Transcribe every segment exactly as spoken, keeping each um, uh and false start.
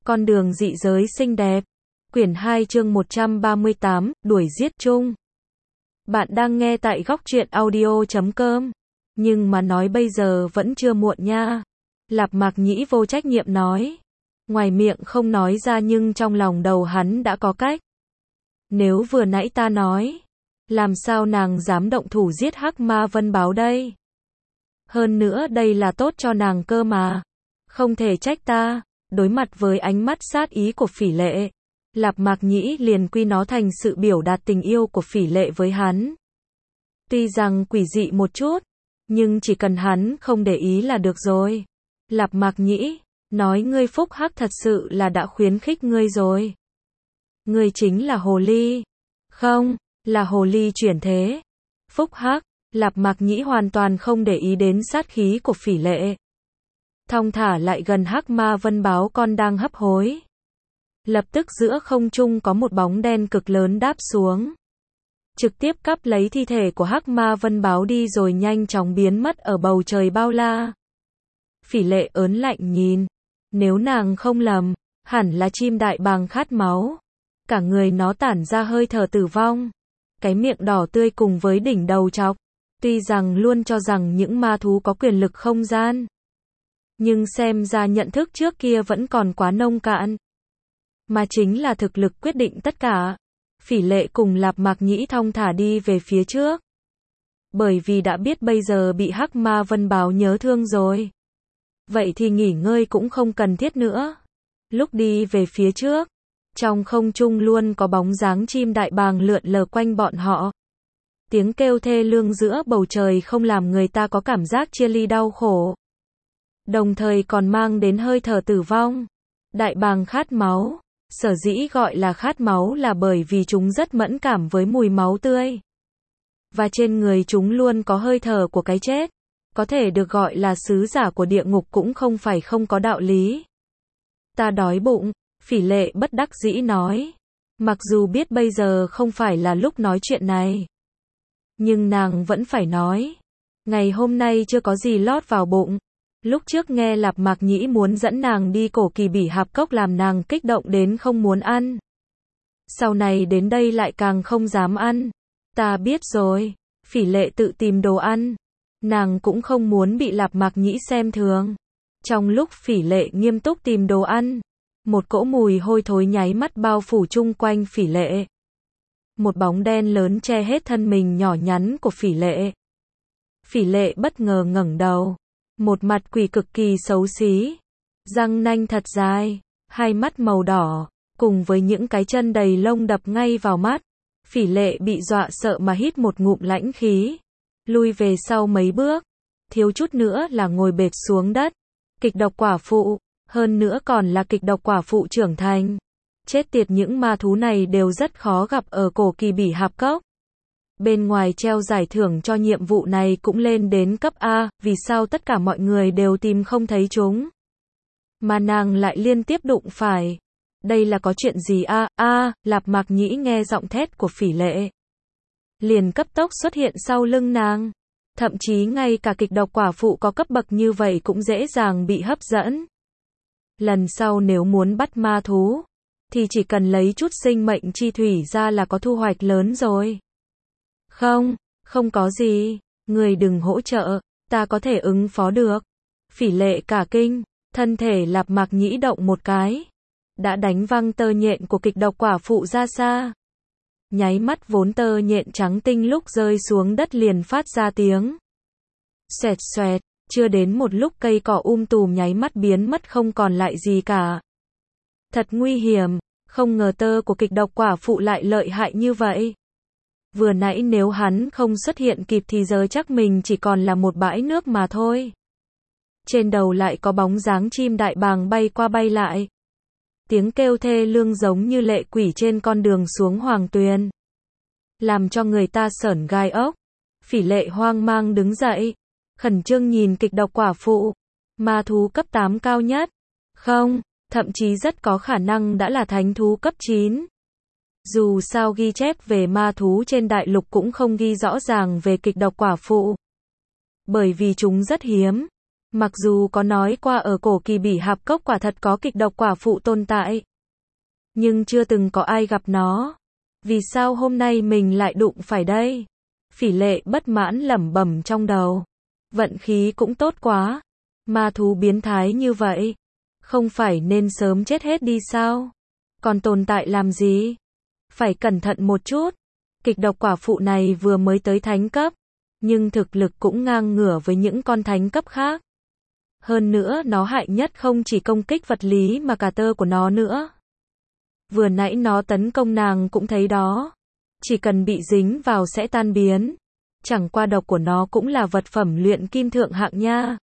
Con đường dị giới xinh đẹp. Quyển hai chương một trăm ba mươi tám, đuổi giết chung. Bạn đang nghe tại góc truyện audio chấm com. Nhưng mà nói bây giờ vẫn chưa muộn nha. Lạp Mạc Nhĩ vô trách nhiệm nói. Ngoài miệng không nói ra nhưng trong lòng đầu hắn đã có cách. Nếu vừa nãy ta nói, làm sao nàng dám động thủ giết Hắc Ma Vân Báo đây? Hơn nữa đây là tốt cho nàng cơ mà. Không thể trách ta. Đối mặt với ánh mắt sát ý của Phỉ Lệ, Lạp Mạc Nhĩ liền quy nó thành sự biểu đạt tình yêu của Phỉ Lệ với hắn. Tuy rằng quỷ dị một chút, nhưng chỉ cần hắn không để ý là được rồi. Lạp Mạc Nhĩ nói ngươi phúc hắc thật sự là đã khuyến khích ngươi rồi. Ngươi chính là hồ ly. Không, là hồ ly chuyển thế. Phúc hắc, Lạp Mạc Nhĩ hoàn toàn không để ý đến sát khí của Phỉ Lệ. Thong thả lại gần Hắc Ma Vân Báo con đang hấp hối. Lập tức giữa không trung có một bóng đen cực lớn đáp xuống. Trực tiếp cắp lấy thi thể của Hắc Ma Vân Báo đi rồi nhanh chóng biến mất ở bầu trời bao la. Phỉ Lệ ớn lạnh nhìn. Nếu nàng không lầm, hẳn là chim đại bàng khát máu. Cả người nó tản ra hơi thở tử vong. Cái miệng đỏ tươi cùng với đỉnh đầu chọc. Tuy rằng luôn cho rằng những ma thú có quyền lực không gian. Nhưng xem ra nhận thức trước kia vẫn còn quá nông cạn. Mà chính là thực lực quyết định tất cả. Phỉ Lệ cùng Lạp Mạc Nhĩ thong thả đi về phía trước. Bởi vì đã biết bây giờ bị Hắc Ma Vân Báo nhớ thương rồi. Vậy thì nghỉ ngơi cũng không cần thiết nữa. Lúc đi về phía trước, trong không trung luôn có bóng dáng chim đại bàng lượn lờ quanh bọn họ. Tiếng kêu thê lương giữa bầu trời không làm người ta có cảm giác chia ly đau khổ. Đồng thời còn mang đến hơi thở tử vong. Đại bàng khát máu. Sở dĩ gọi là khát máu là bởi vì chúng rất mẫn cảm với mùi máu tươi. Và trên người chúng luôn có hơi thở của cái chết. Có thể được gọi là sứ giả của địa ngục cũng không phải không có đạo lý. Ta đói bụng, Phỉ Lệ bất đắc dĩ nói. Mặc dù biết bây giờ không phải là lúc nói chuyện này. Nhưng nàng vẫn phải nói. Ngày hôm nay chưa có gì lót vào bụng. Lúc trước nghe Lạp Mạc Nhĩ muốn dẫn nàng đi Cổ Kỳ Bỉ Hạp Cốc làm nàng kích động đến không muốn ăn. Sau này đến đây lại càng không dám ăn. Ta biết rồi. Phỉ Lệ tự tìm đồ ăn. Nàng cũng không muốn bị Lạp Mạc Nhĩ xem thường. Trong lúc Phỉ Lệ nghiêm túc tìm đồ ăn, một cỗ mùi hôi thối nháy mắt bao phủ chung quanh Phỉ Lệ. Một bóng đen lớn che hết thân mình nhỏ nhắn của Phỉ Lệ. Phỉ Lệ bất ngờ ngẩng đầu. Một mặt quỷ cực kỳ xấu xí. Răng nanh thật dài, hai mắt màu đỏ, cùng với những cái chân đầy lông đập ngay vào mắt. Phỉ Lệ bị dọa sợ mà hít một ngụm lãnh khí. Lui về sau mấy bước. Thiếu chút nữa là ngồi bệt xuống đất. Kịch độc quả phụ, hơn nữa còn là kịch độc quả phụ trưởng thành. Chết tiệt, những ma thú này đều rất khó gặp ở Cổ Kỳ Bỉ Hạp Cốc. Bên ngoài treo giải thưởng cho nhiệm vụ này cũng lên đến cấp A, vì sao tất cả mọi người đều tìm không thấy chúng. Mà nàng lại liên tiếp đụng phải. Đây là có chuyện gì a? A, à, Lạp Mạc Nhĩ nghe giọng thét của Phỉ Lệ. Liền cấp tốc xuất hiện sau lưng nàng. Thậm chí ngay cả kịch độc quả phụ có cấp bậc như vậy cũng dễ dàng bị hấp dẫn. Lần sau nếu muốn bắt ma thú, thì chỉ cần lấy chút sinh mệnh chi thủy ra là có thu hoạch lớn rồi. Không, không có gì, người đừng hỗ trợ, ta có thể ứng phó được. Phỉ Lệ cả kinh, thân thể Lạp Mạc Nhĩ động một cái. Đã đánh văng tơ nhện của kịch độc quả phụ ra xa. Nháy mắt vốn tơ nhện trắng tinh lúc rơi xuống đất liền phát ra tiếng xoẹt xoẹt, chưa đến một lúc cây cỏ um tùm nháy mắt biến mất không còn lại gì cả. Thật nguy hiểm, không ngờ tơ của kịch độc quả phụ lại lợi hại như vậy. Vừa nãy nếu hắn không xuất hiện kịp thì giờ chắc mình chỉ còn là một bãi nước mà thôi. Trên đầu lại có bóng dáng chim đại bàng bay qua bay lại. Tiếng kêu thê lương giống như lệ quỷ trên con đường xuống Hoàng Tuyền. Làm cho người ta sởn gai ốc. Phỉ Lệ hoang mang đứng dậy. Khẩn trương nhìn kịch độc quả phụ. Ma thú cấp tám cao nhất. Không, thậm chí rất có khả năng đã là thánh thú cấp chín. Dù sao ghi chép về ma thú trên đại lục cũng không ghi rõ ràng về kịch độc quả phụ. Bởi vì chúng rất hiếm. Mặc dù có nói qua ở cổ kỳ bỉ hạp cốc quả thật có kịch độc quả phụ tồn tại, nhưng chưa từng có ai gặp nó. Vì sao hôm nay mình lại đụng phải đây? Phỉ Lệ bất mãn lẩm bẩm trong đầu. Vận khí cũng tốt quá. Ma thú biến thái như vậy, không phải nên sớm chết hết đi sao? Còn tồn tại làm gì? Phải cẩn thận một chút. Kịch độc quả phụ này vừa mới tới thánh cấp, nhưng thực lực cũng ngang ngửa với những con thánh cấp khác. Hơn nữa nó hại nhất không chỉ công kích vật lý mà cả tơ của nó nữa. Vừa nãy nó tấn công nàng cũng thấy đó. Chỉ cần bị dính vào sẽ tan biến. Chẳng qua độc của nó cũng là vật phẩm luyện kim thượng hạng nha.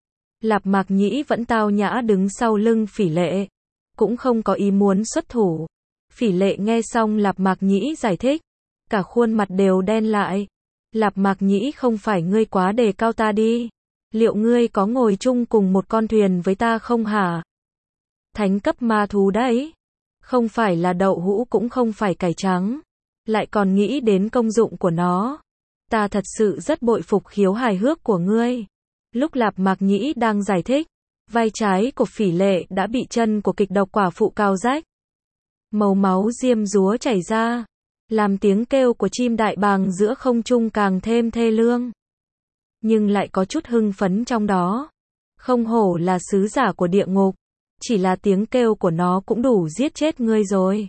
Lạp Mạc Nhĩ vẫn tao nhã đứng sau lưng Phỉ Lệ, cũng không có ý muốn xuất thủ. Phỉ Lệ nghe xong Lạp Mạc Nhĩ giải thích, cả khuôn mặt đều đen lại. Lạp Mạc Nhĩ, không phải ngươi quá đề cao ta đi? Liệu ngươi có ngồi chung cùng một con thuyền với ta không hả? Thánh cấp ma thú đấy, không phải là đậu hũ cũng không phải cải trắng, lại còn nghĩ đến công dụng của nó. Ta thật sự rất bội phục khiếu hài hước của ngươi. Lúc Lạp Mạc Nhĩ đang giải thích, vai trái của Phỉ Lệ đã bị chân của kịch độc quả phụ cào rách. Màu máu diêm dúa chảy ra, làm tiếng kêu của chim đại bàng giữa không trung càng thêm thê lương. Nhưng lại có chút hưng phấn trong đó. Không hổ là sứ giả của địa ngục, chỉ là tiếng kêu của nó cũng đủ giết chết ngươi rồi.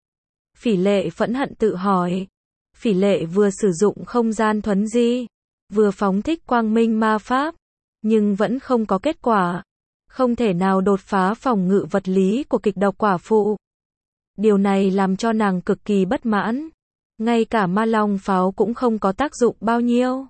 Phỉ Lệ phẫn hận tự hỏi. Phỉ Lệ vừa sử dụng không gian thuấn di, vừa phóng thích quang minh ma pháp, nhưng vẫn không có kết quả. Không thể nào đột phá phòng ngự vật lý của kịch độc quả phụ. Điều này làm cho nàng cực kỳ bất mãn. Ngay cả ma long pháo cũng không có tác dụng bao nhiêu.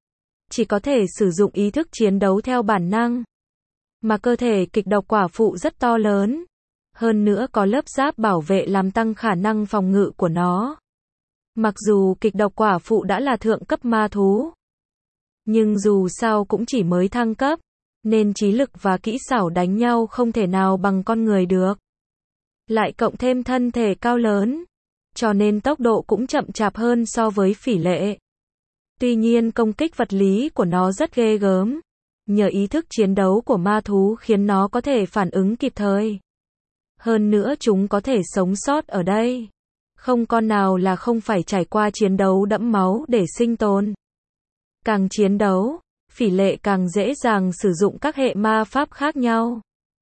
Chỉ có thể sử dụng ý thức chiến đấu theo bản năng. Mà cơ thể kịch độc quả phụ rất to lớn. Hơn nữa có lớp giáp bảo vệ làm tăng khả năng phòng ngự của nó. Mặc dù kịch độc quả phụ đã là thượng cấp ma thú, nhưng dù sao cũng chỉ mới thăng cấp, nên trí lực và kỹ xảo đánh nhau không thể nào bằng con người được. Lại cộng thêm thân thể cao lớn, cho nên tốc độ cũng chậm chạp hơn so với Phỉ Lệ. Tuy nhiên công kích vật lý của nó rất ghê gớm. Nhờ ý thức chiến đấu của ma thú khiến nó có thể phản ứng kịp thời. Hơn nữa chúng có thể sống sót ở đây. Không con nào là không phải trải qua chiến đấu đẫm máu để sinh tồn. Càng chiến đấu, Phỉ Lệ càng dễ dàng sử dụng các hệ ma pháp khác nhau.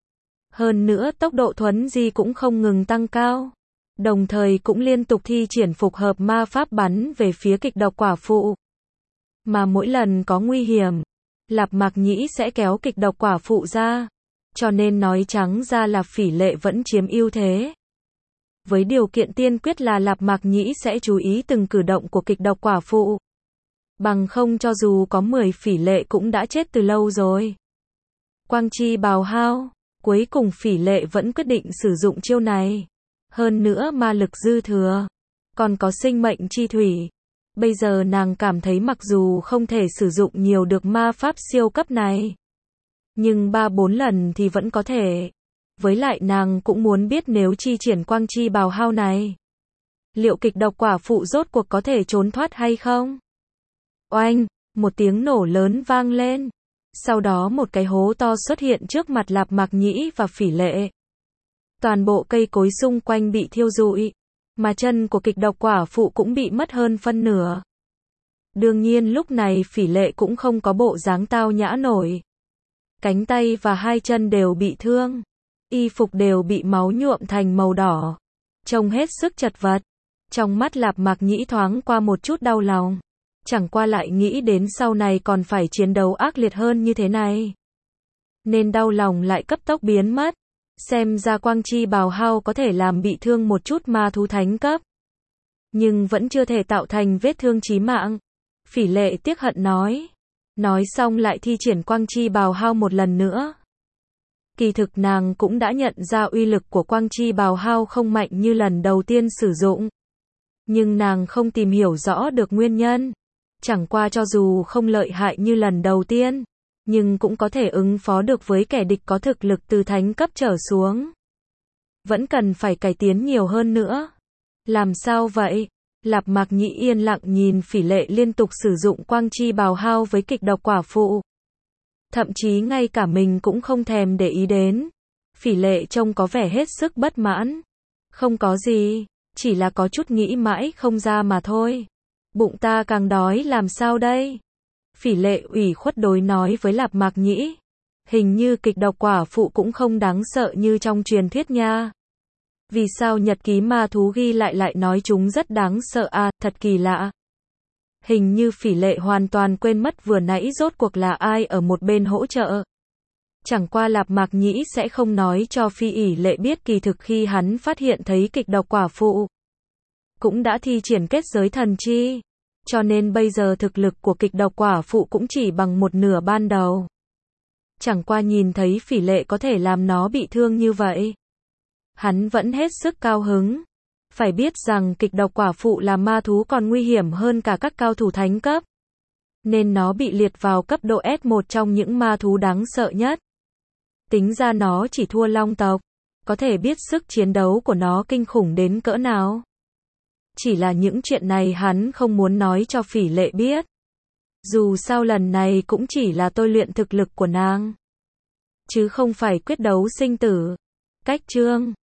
Hơn nữa tốc độ thuấn di cũng không ngừng tăng cao. Đồng thời cũng liên tục thi triển phục hợp ma pháp bắn về phía kịch độc quả phụ. Mà mỗi lần có nguy hiểm, Lạp Mạc Nhĩ sẽ kéo kịch độc quả phụ ra. Cho nên nói trắng ra là Phỉ Lệ vẫn chiếm ưu thế. Với điều kiện tiên quyết là Lạp Mạc Nhĩ sẽ chú ý từng cử động của kịch độc quả phụ. Bằng không cho dù có mười Phỉ Lệ cũng đã chết từ lâu rồi. Quang chi bào hao, cuối cùng Phỉ Lệ vẫn quyết định sử dụng chiêu này. Hơn nữa ma lực dư thừa, còn có sinh mệnh chi thủy. Bây giờ nàng cảm thấy mặc dù không thể sử dụng nhiều được ma pháp siêu cấp này, nhưng ba bốn lần thì vẫn có thể. Với lại nàng cũng muốn biết nếu chi triển quang chi bào hao này, liệu kịch độc quả phụ rốt cuộc có thể trốn thoát hay không? Oanh, một tiếng nổ lớn vang lên. Sau đó một cái hố to xuất hiện trước mặt Lạp Mạc Nhĩ và Phỉ Lệ. Toàn bộ cây cối xung quanh bị thiêu rụi, mà chân của kịch độc quả phụ cũng bị mất hơn phân nửa. Đương nhiên lúc này Phỉ Lệ cũng không có bộ dáng tao nhã nổi. Cánh tay và hai chân đều bị thương. Y phục đều bị máu nhuộm thành màu đỏ. Trông hết sức chật vật. Trong mắt Lạp Mạc Nhĩ thoáng qua một chút đau lòng. Chẳng qua lại nghĩ đến sau này còn phải chiến đấu ác liệt hơn như thế này, nên đau lòng lại cấp tốc biến mất. Xem ra quang chi bào hao có thể làm bị thương một chút ma thú thánh cấp, nhưng vẫn chưa thể tạo thành vết thương chí mạng. Phỉ Lệ tiếc hận nói. Nói xong lại thi triển quang chi bào hao một lần nữa. Kỳ thực nàng cũng đã nhận ra uy lực của quang chi bào hao không mạnh như lần đầu tiên sử dụng. Nhưng nàng không tìm hiểu rõ được nguyên nhân. Chẳng qua cho dù không lợi hại như lần đầu tiên, nhưng cũng có thể ứng phó được với kẻ địch có thực lực từ thánh cấp trở xuống. Vẫn cần phải cải tiến nhiều hơn nữa. Làm sao vậy? Lạp Mạc Nhĩ yên lặng nhìn Phỉ Lệ liên tục sử dụng quang chi bào hao với kịch độc quả phụ. Thậm chí ngay cả mình cũng không thèm để ý đến. Phỉ Lệ trông có vẻ hết sức bất mãn. Không có gì, chỉ là có chút nghĩ mãi không ra mà thôi. Bụng ta càng đói làm sao đây? Phỉ Lệ ủy khuất đối nói với Lạp Mạc Nhĩ. Hình như kịch độc quả phụ cũng không đáng sợ như trong truyền thuyết nha. Vì sao nhật ký ma thú ghi lại lại nói chúng rất đáng sợ à, thật kỳ lạ. Hình như Phỉ Lệ hoàn toàn quên mất vừa nãy rốt cuộc là ai ở một bên hỗ trợ. Chẳng qua Lạp Mạc Nhĩ sẽ không nói cho Phi ỉ Lệ biết kỳ thực khi hắn phát hiện thấy kịch độc quả phụ, cũng đã thi triển kết giới thần chi. Cho nên bây giờ thực lực của kịch độc quả phụ cũng chỉ bằng một nửa ban đầu. Chẳng qua nhìn thấy Phỉ Lệ có thể làm nó bị thương như vậy, hắn vẫn hết sức cao hứng. Phải biết rằng kịch độc quả phụ là ma thú còn nguy hiểm hơn cả các cao thủ thánh cấp. Nên nó bị liệt vào cấp độ S một trong những ma thú đáng sợ nhất. Tính ra nó chỉ thua long tộc. Có thể biết sức chiến đấu của nó kinh khủng đến cỡ nào. Chỉ là những chuyện này hắn không muốn nói cho Phỉ Lệ biết. Dù sao lần này cũng chỉ là tôi luyện thực lực của nàng, chứ không phải quyết đấu sinh tử. Cách chương